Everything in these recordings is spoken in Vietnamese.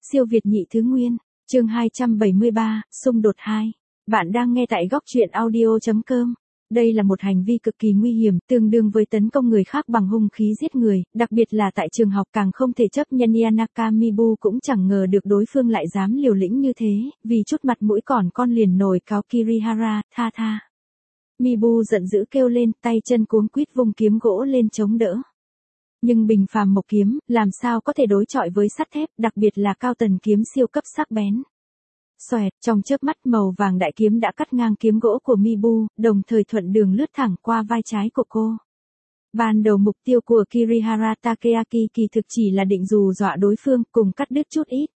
Siêu Việt nhị thứ nguyên, chương 273, xung đột 2. Bạn đang nghe tại góc truyện audio.com. Đây là một hành vi cực kỳ nguy hiểm, tương đương với tấn công người khác bằng hung khí giết người, đặc biệt là tại trường học càng không thể chấp nhận. Yanaka Mibu cũng chẳng ngờ được đối phương lại dám liều lĩnh như thế, vì chút mặt mũi còn con liền nổi cáo Kirihara, tha. Mibu giận dữ kêu lên, tay chân cuống quýt vung kiếm gỗ lên chống đỡ. Nhưng bình phàm mộc kiếm, làm sao có thể đối chọi với sắt thép, đặc biệt là cao tần kiếm siêu cấp sắc bén. Xoẹt, trong chớp mắt màu vàng đại kiếm đã cắt ngang kiếm gỗ của Mibu, đồng thời thuận đường lướt thẳng qua vai trái của cô. Ban đầu mục tiêu của Kirihara Takeaki kỳ thực chỉ là định dù dọa đối phương cùng cắt đứt chút ít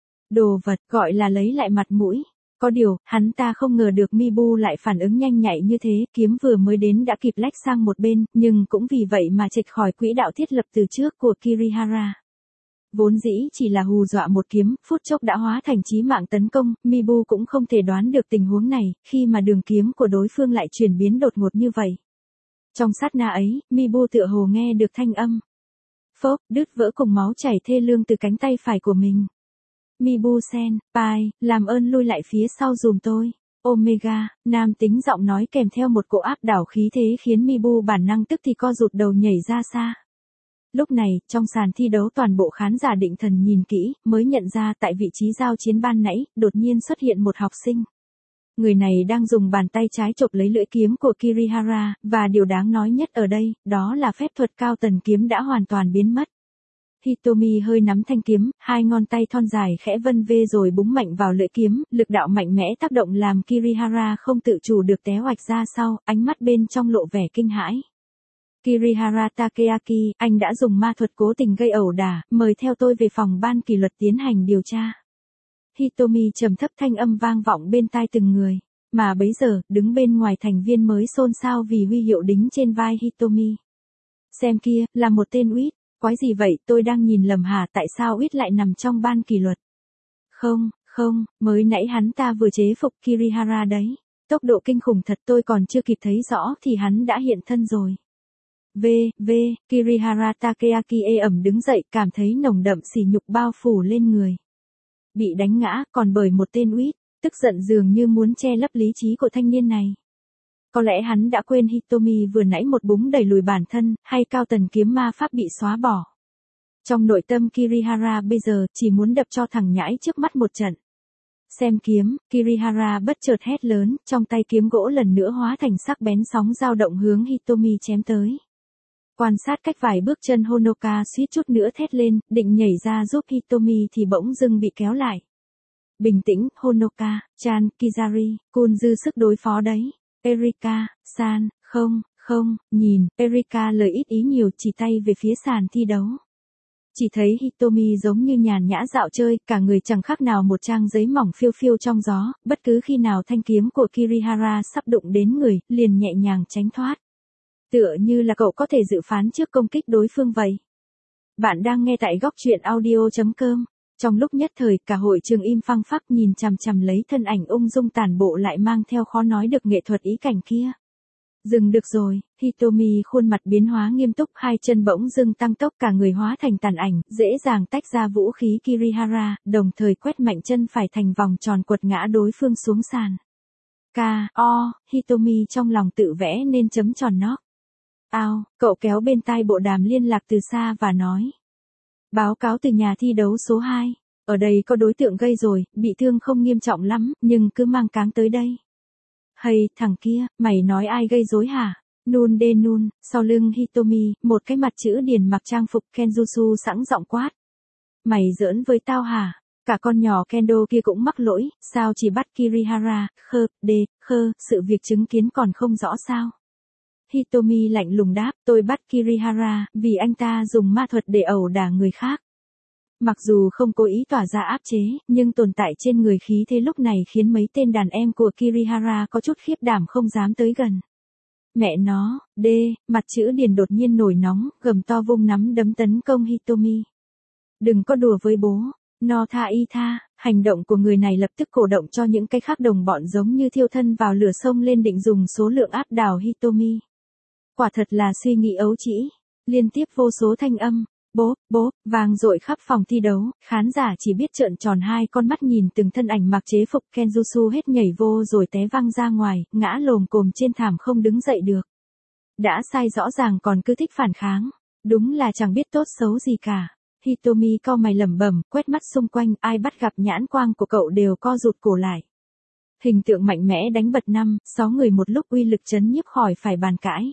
đồ vật, gọi là lấy lại mặt mũi. Có điều, hắn ta không ngờ được Mibu lại phản ứng nhanh nhạy như thế, kiếm vừa mới đến đã kịp lách sang một bên, nhưng cũng vì vậy mà chệch khỏi quỹ đạo thiết lập từ trước của Kirihara. Vốn dĩ chỉ là hù dọa một kiếm, phút chốc đã hóa thành chí mạng tấn công, Mibu cũng không thể đoán được tình huống này, khi mà đường kiếm của đối phương lại chuyển biến đột ngột như vậy. Trong sát na ấy, Mibu tựa hồ nghe được thanh âm phốc, đứt vỡ cùng máu chảy thê lương từ cánh tay phải của mình. Mibu-sen, pai, làm ơn lui lại phía sau dùm tôi. Omega, nam tính giọng nói kèm theo một cỗ áp đảo khí thế khiến Mibu bản năng tức thì co rụt đầu nhảy ra xa. Lúc này, trong sàn thi đấu toàn bộ khán giả định thần nhìn kỹ, mới nhận ra tại vị trí giao chiến ban nãy, đột nhiên xuất hiện một học sinh. Người này đang dùng bàn tay trái chộp lấy lưỡi kiếm của Kirihara, và điều đáng nói nhất ở đây, đó là phép thuật cao tần kiếm đã hoàn toàn biến mất. Hitomi hơi nắm thanh kiếm, hai ngón tay thon dài khẽ vân vê rồi búng mạnh vào lưỡi kiếm, lực đạo mạnh mẽ tác động làm Kirihara không tự chủ được té oạch ra sau, ánh mắt bên trong lộ vẻ kinh hãi. Kirihara Takeaki, anh đã dùng ma thuật cố tình gây ẩu đả, mời theo tôi về phòng ban kỷ luật tiến hành điều tra. Hitomi trầm thấp thanh âm vang vọng bên tai từng người, mà bấy giờ, đứng bên ngoài thành viên mới xôn xao vì huy hiệu đính trên vai Hitomi. Xem kia, là một tên Uýt. Quái gì vậy, tôi đang nhìn lầm hả, tại sao Uýt lại nằm trong ban kỷ luật? Không, mới nãy hắn ta vừa chế phục Kirihara đấy. Tốc độ kinh khủng thật, tôi còn chưa kịp thấy rõ thì hắn đã hiện thân rồi. Kirihara Takeaki ê ẩm đứng dậy, cảm thấy nồng đậm sỉ nhục bao phủ lên người. Bị đánh ngã, còn bởi một tên Uýt, tức giận dường như muốn che lấp lý trí của thanh niên này. Có lẽ hắn đã quên Hitomi vừa nãy một búng đẩy lùi bản thân, hay cao tần kiếm ma pháp bị xóa bỏ. Trong nội tâm Kirihara bây giờ chỉ muốn đập cho thằng nhãi trước mắt một trận. Xem kiếm, Kirihara bất chợt hét lớn, trong tay kiếm gỗ lần nữa hóa thành sắc bén sóng dao động hướng Hitomi chém tới. Quan sát cách vài bước chân Honoka suýt chút nữa thét lên, định nhảy ra giúp Hitomi thì bỗng dưng bị kéo lại. Bình tĩnh, Honoka, Chan, Kizari, Kun dư sức đối phó đấy. Erika, San, không, nhìn, Erika lời ít ý nhiều chỉ tay về phía sàn thi đấu. Chỉ thấy Hitomi giống như nhàn nhã dạo chơi, cả người chẳng khác nào một trang giấy mỏng phiêu phiêu trong gió, bất cứ khi nào thanh kiếm của Kirihara sắp đụng đến người, liền nhẹ nhàng tránh thoát. Tựa như là cậu có thể dự phán trước công kích đối phương vậy. Bạn đang nghe tại góc truyện audio.com. Trong lúc nhất thời, cả hội trường im phăng phắc nhìn chằm chằm lấy thân ảnh ung dung tàn bộ lại mang theo khó nói được nghệ thuật ý cảnh kia. Dừng được rồi, Hitomi khuôn mặt biến hóa nghiêm túc, hai chân bỗng dưng tăng tốc, cả người hóa thành tàn ảnh, dễ dàng tách ra vũ khí Kirihara, đồng thời quét mạnh chân phải thành vòng tròn quật ngã đối phương xuống sàn. Hitomi trong lòng tự vẽ nên chấm tròn nót. Cậu kéo bên tai bộ đàm liên lạc từ xa và nói. Báo cáo từ nhà thi đấu số 2, ở đây có đối tượng gây rồi, bị thương không nghiêm trọng lắm, nhưng cứ mang cáng tới đây. Hay, thằng kia, mày nói ai gây rối hả? Nun, sau lưng Hitomi, một cái mặt chữ điền mặc trang phục Kenjutsu sẵn giọng quát. Mày giỡn với tao hả? Cả con nhỏ Kendo kia cũng mắc lỗi, sao chỉ bắt Kirihara, sự việc chứng kiến còn không rõ sao? Hitomi lạnh lùng đáp, tôi bắt Kirihara, vì anh ta dùng ma thuật để ẩu đả người khác. Mặc dù không cố ý tỏa ra áp chế, nhưng tồn tại trên người khí thế lúc này khiến mấy tên đàn em của Kirihara có chút khiếp đảm không dám tới gần. Mẹ nó, mặt chữ điền đột nhiên nổi nóng, gầm to vung nắm đấm tấn công Hitomi. Đừng có đùa với bố, no tha, hành động của người này lập tức cổ động cho những cái khác đồng bọn giống như thiêu thân vào lửa sông lên định dùng số lượng áp đảo Hitomi. Quả thật là suy nghĩ ấu trĩ, liên tiếp vô số thanh âm, bốp, bốp, vang dội khắp phòng thi đấu, khán giả chỉ biết trợn tròn hai con mắt nhìn từng thân ảnh mặc chế phục Kenjutsu hết nhảy vô rồi té văng ra ngoài, ngã lồm cồm trên thảm không đứng dậy được. Đã sai rõ ràng còn cứ thích phản kháng, đúng là chẳng biết tốt xấu gì cả. Hitomi cau mày lẩm bẩm, quét mắt xung quanh, ai bắt gặp nhãn quang của cậu đều co rụt cổ lại. Hình tượng mạnh mẽ đánh bật 6 người một lúc uy lực chấn nhiếp khỏi phải bàn cãi.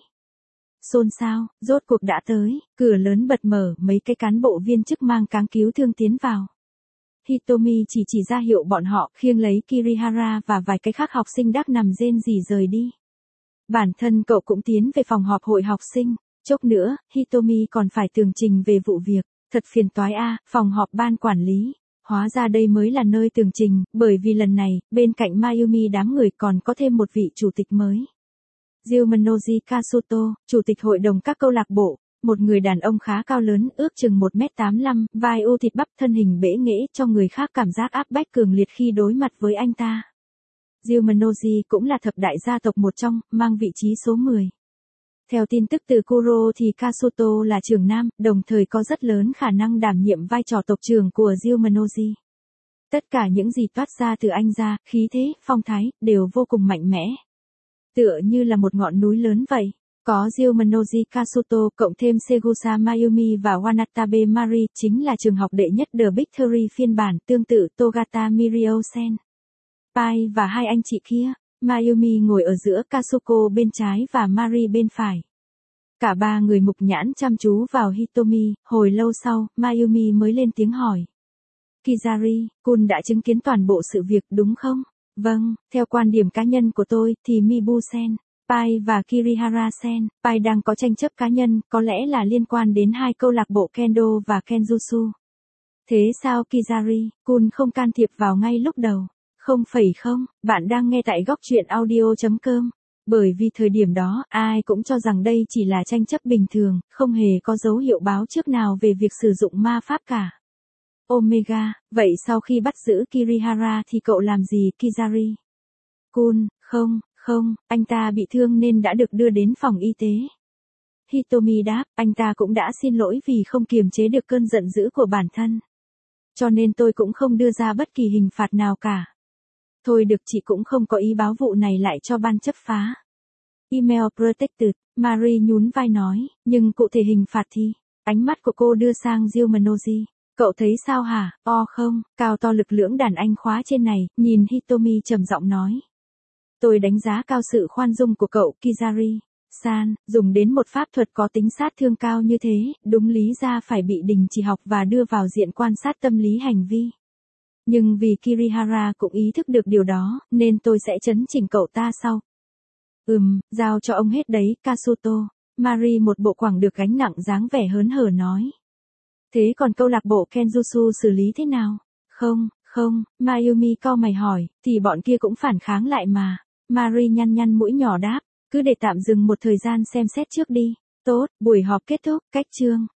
Xôn xao, rốt cuộc đã tới, cửa lớn bật mở, mấy cái cán bộ viên chức mang cáng cứu thương tiến vào. Hitomi chỉ ra hiệu bọn họ khiêng lấy Kirihara và vài cái khác học sinh đắc nằm rên rỉ rời đi. Bản thân cậu cũng tiến về phòng họp hội học sinh, chốc nữa, Hitomi còn phải tường trình về vụ việc, thật phiền toái a, phòng họp ban quản lý. Hóa ra đây mới là nơi tường trình, bởi vì lần này, bên cạnh Mayumi đám người còn có thêm một vị chủ tịch mới. Ryumanoji Kasuto, chủ tịch hội đồng các câu lạc bộ, một người đàn ông khá cao lớn, ước chừng 1m85, vai u thịt bắp, thân hình bẽ nghễ, cho người khác cảm giác áp bách cường liệt khi đối mặt với anh ta. Ryumanoji cũng là thập đại gia tộc một trong, mang vị trí số 10. Theo tin tức từ Kuro thì Kasuto là trưởng nam, đồng thời có rất lớn khả năng đảm nhiệm vai trò tộc trưởng của Ryumanoji. Tất cả những gì toát ra từ anh ra, khí thế, phong thái, đều vô cùng mạnh mẽ. Tựa như là một ngọn núi lớn vậy. Có Ryumanoji Kasuto cộng thêm Segusa Mayumi và Wanatabe Mari chính là trường học đệ nhất The Big Three phiên bản tương tự Togata Mirio-sen. Pai và hai anh chị kia, Mayumi ngồi ở giữa, Kasuko bên trái và Mari bên phải. Cả ba người mục nhãn chăm chú vào Hitomi, hồi lâu sau, Mayumi mới lên tiếng hỏi. Kizari-kun đã chứng kiến toàn bộ sự việc đúng không? Vâng, theo quan điểm cá nhân của tôi thì Mibu-sen, Pai và Kirihara-sen, Pai đang có tranh chấp cá nhân, có lẽ là liên quan đến hai câu lạc bộ Kendo và Kenjutsu. Thế sao Kizari-kun không can thiệp vào ngay lúc đầu? Không, bạn đang nghe tại góc truyện audio.com. Bởi vì thời điểm đó, ai cũng cho rằng đây chỉ là tranh chấp bình thường, không hề có dấu hiệu báo trước nào về việc sử dụng ma pháp cả. Omega, vậy sau khi bắt giữ Kirihara thì cậu làm gì Kizari-kun? Không, anh ta bị thương nên đã được đưa đến phòng y tế. Hitomi đáp, anh ta cũng đã xin lỗi vì không kiềm chế được cơn giận dữ của bản thân. Cho nên tôi cũng không đưa ra bất kỳ hình phạt nào cả. Thôi được, chị cũng không có ý báo vụ này lại cho ban chấp phá. Email protected, Mari nhún vai nói, nhưng cụ thể hình phạt thì, ánh mắt của cô đưa sang Ryumanoji. Cậu thấy sao hả? Không, cao to lực lưỡng đàn anh khóa trên này, nhìn Hitomi trầm giọng nói. Tôi đánh giá cao sự khoan dung của cậu Kizari-san, dùng đến một pháp thuật có tính sát thương cao như thế, đúng lý ra phải bị đình chỉ học và đưa vào diện quan sát tâm lý hành vi. Nhưng vì Kirihara cũng ý thức được điều đó, nên tôi sẽ chấn chỉnh cậu ta sau. Giao cho ông hết đấy, Kasuto. Mari một bộ quẳng được gánh nặng dáng vẻ hớn hở nói. Thế còn câu lạc bộ Kenjutsu xử lý thế nào? Không, Mayumi cau mày hỏi, thì bọn kia cũng phản kháng lại mà. Mari nhăn mũi nhỏ đáp, cứ để tạm dừng một thời gian xem xét trước đi. Tốt, buổi họp kết thúc, cách chương.